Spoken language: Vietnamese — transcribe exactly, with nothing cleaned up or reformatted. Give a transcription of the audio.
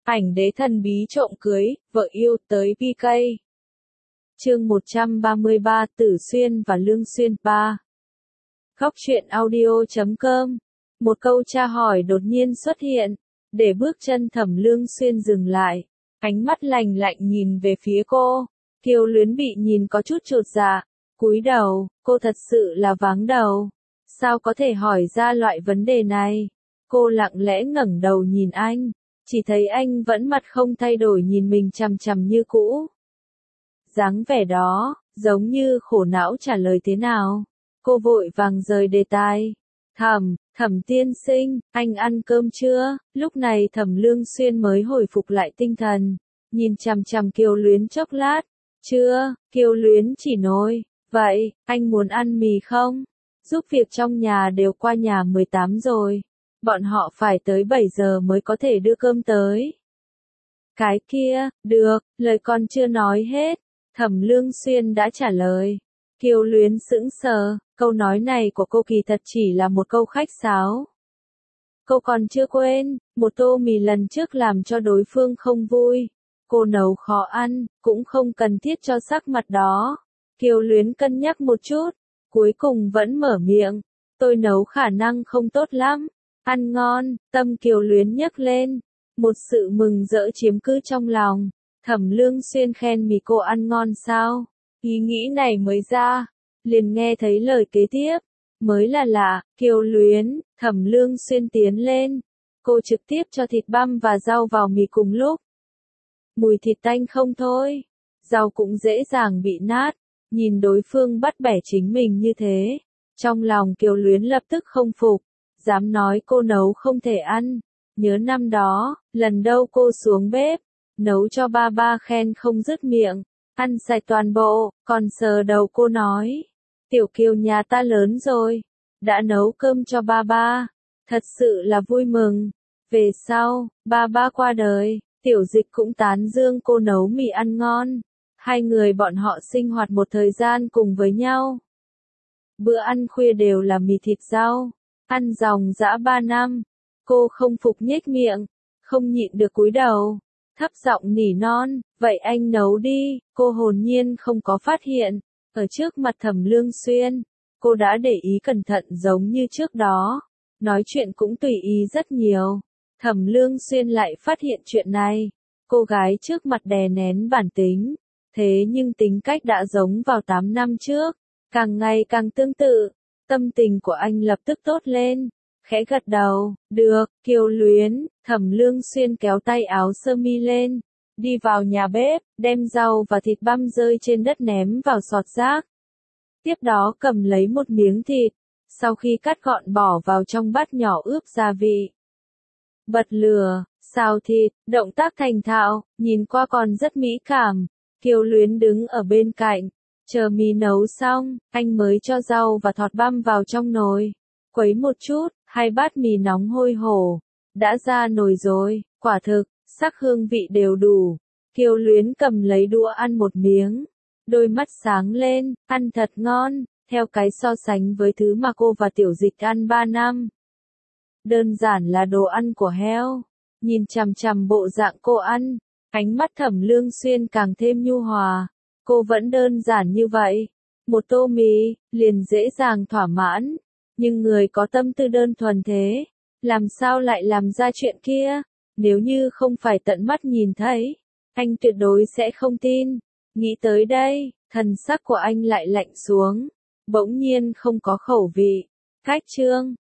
Ảnh đế thần bí trộm cưới, vợ yêu tới pê ca. Chương một trăm ba mươi ba Tử Xuyên và Lương Xuyên ba. Góc truyện audio chấm com. Một câu tra hỏi đột nhiên xuất hiện, để bước chân Thẩm Lương Xuyên dừng lại, ánh mắt lạnh lạnh nhìn về phía cô. Kiều Luyến bị nhìn có chút chột dạ, cúi đầu, cô thật sự là váng đầu. Sao có thể hỏi ra loại vấn đề này? Cô lặng lẽ ngẩng đầu nhìn anh, chỉ thấy anh vẫn mặt không thay đổi nhìn mình chằm chằm như cũ. Dáng vẻ đó, giống như khổ não trả lời thế nào. Cô vội vàng rời đề tài. Thẩm, Thẩm tiên sinh, anh ăn cơm chưa? Lúc này Thẩm Lương Xuyên mới hồi phục lại tinh thần, nhìn chằm chằm Kiều Luyến chốc lát. Chưa, Kiều Luyến chỉ nói, vậy, anh muốn ăn mì không? Giúp việc trong nhà đều qua nhà mười tám rồi. Bọn họ phải tới bảy giờ mới có thể đưa cơm tới. Cái kia, được, lời con chưa nói hết. Thẩm Lương Xuyên đã trả lời. Kiều Luyến sững sờ, câu nói này của cô kỳ thật chỉ là một câu khách sáo. Cô còn chưa quên, một tô mì lần trước làm cho đối phương không vui. Cô nấu khó ăn, cũng không cần thiết cho sắc mặt đó. Kiều Luyến cân nhắc một chút, cuối cùng vẫn mở miệng. Tôi nấu khả năng không tốt lắm. Ăn ngon, tâm Kiều Luyến nhấc lên. Một sự mừng rỡ chiếm cứ trong lòng. Thẩm Lương Xuyên khen mì cô ăn ngon sao? Ý nghĩ này mới ra, liền nghe thấy lời kế tiếp. Mới là lạ, Kiều Luyến, Thẩm Lương Xuyên tiến lên. Cô trực tiếp cho thịt băm và rau vào mì cùng lúc. Mùi thịt tanh không thôi. Rau cũng dễ dàng bị nát. Nhìn đối phương bắt bẻ chính mình như thế. Trong lòng Kiều Luyến lập tức không phục. Dám nói cô nấu không thể ăn. Nhớ năm đó, lần đâu cô xuống bếp, nấu cho ba ba khen không dứt miệng, ăn sạch toàn bộ, còn sờ đầu cô nói. Tiểu Kiều nhà ta lớn rồi, đã nấu cơm cho ba ba, thật sự là vui mừng. Về sau, ba ba qua đời, Tiểu Dịch cũng tán dương cô nấu mì ăn ngon. Hai người bọn họ sinh hoạt một thời gian cùng với nhau. Bữa ăn khuya đều là mì thịt rau, ăn dòng dã ba năm. Cô không phục nhếch miệng, không nhịn được cúi đầu, thấp giọng nỉ non, vậy anh nấu đi. Cô hồn nhiên không có phát hiện, ở trước mặt Thẩm Lương Xuyên, cô đã để ý cẩn thận giống như trước đó, nói chuyện cũng tùy ý rất nhiều. Thẩm Lương Xuyên lại phát hiện chuyện này, cô gái trước mặt đè nén bản tính, thế nhưng tính cách đã giống vào tám năm trước, càng ngày càng tương tự. Tâm tình của anh lập tức tốt lên. Khẽ gật đầu, được, Kiều Luyến. Thẩm Lương Xuyên kéo tay áo sơ mi lên, đi vào nhà bếp, đem rau và thịt băm rơi trên đất ném vào sọt rác. Tiếp đó cầm lấy một miếng thịt, sau khi cắt gọn bỏ vào trong bát nhỏ ướp gia vị. Bật lửa, xào thịt, động tác thành thạo, nhìn qua còn rất mỹ cảm. Kiều Luyến đứng ở bên cạnh, chờ mì nấu xong, anh mới cho rau và thọt băm vào trong nồi. Quấy một chút, hai bát mì nóng hôi hổi, đã ra nồi rồi, quả thực, sắc hương vị đều đủ. Kiều Luyến cầm lấy đũa ăn một miếng, đôi mắt sáng lên, ăn thật ngon, theo cái so sánh với thứ mà cô và Tiểu Dịch ăn ba năm. Đơn giản là đồ ăn của heo. Nhìn chằm chằm bộ dạng cô ăn, ánh mắt Thẩm Lương Xuyên càng thêm nhu hòa. Cô vẫn đơn giản như vậy, một tô mì, liền dễ dàng thỏa mãn. Nhưng người có tâm tư đơn thuần thế, làm sao lại làm ra chuyện kia? Nếu như không phải tận mắt nhìn thấy, anh tuyệt đối sẽ không tin. Nghĩ tới đây, thần sắc của anh lại lạnh xuống, bỗng nhiên không có khẩu vị. Cách chương,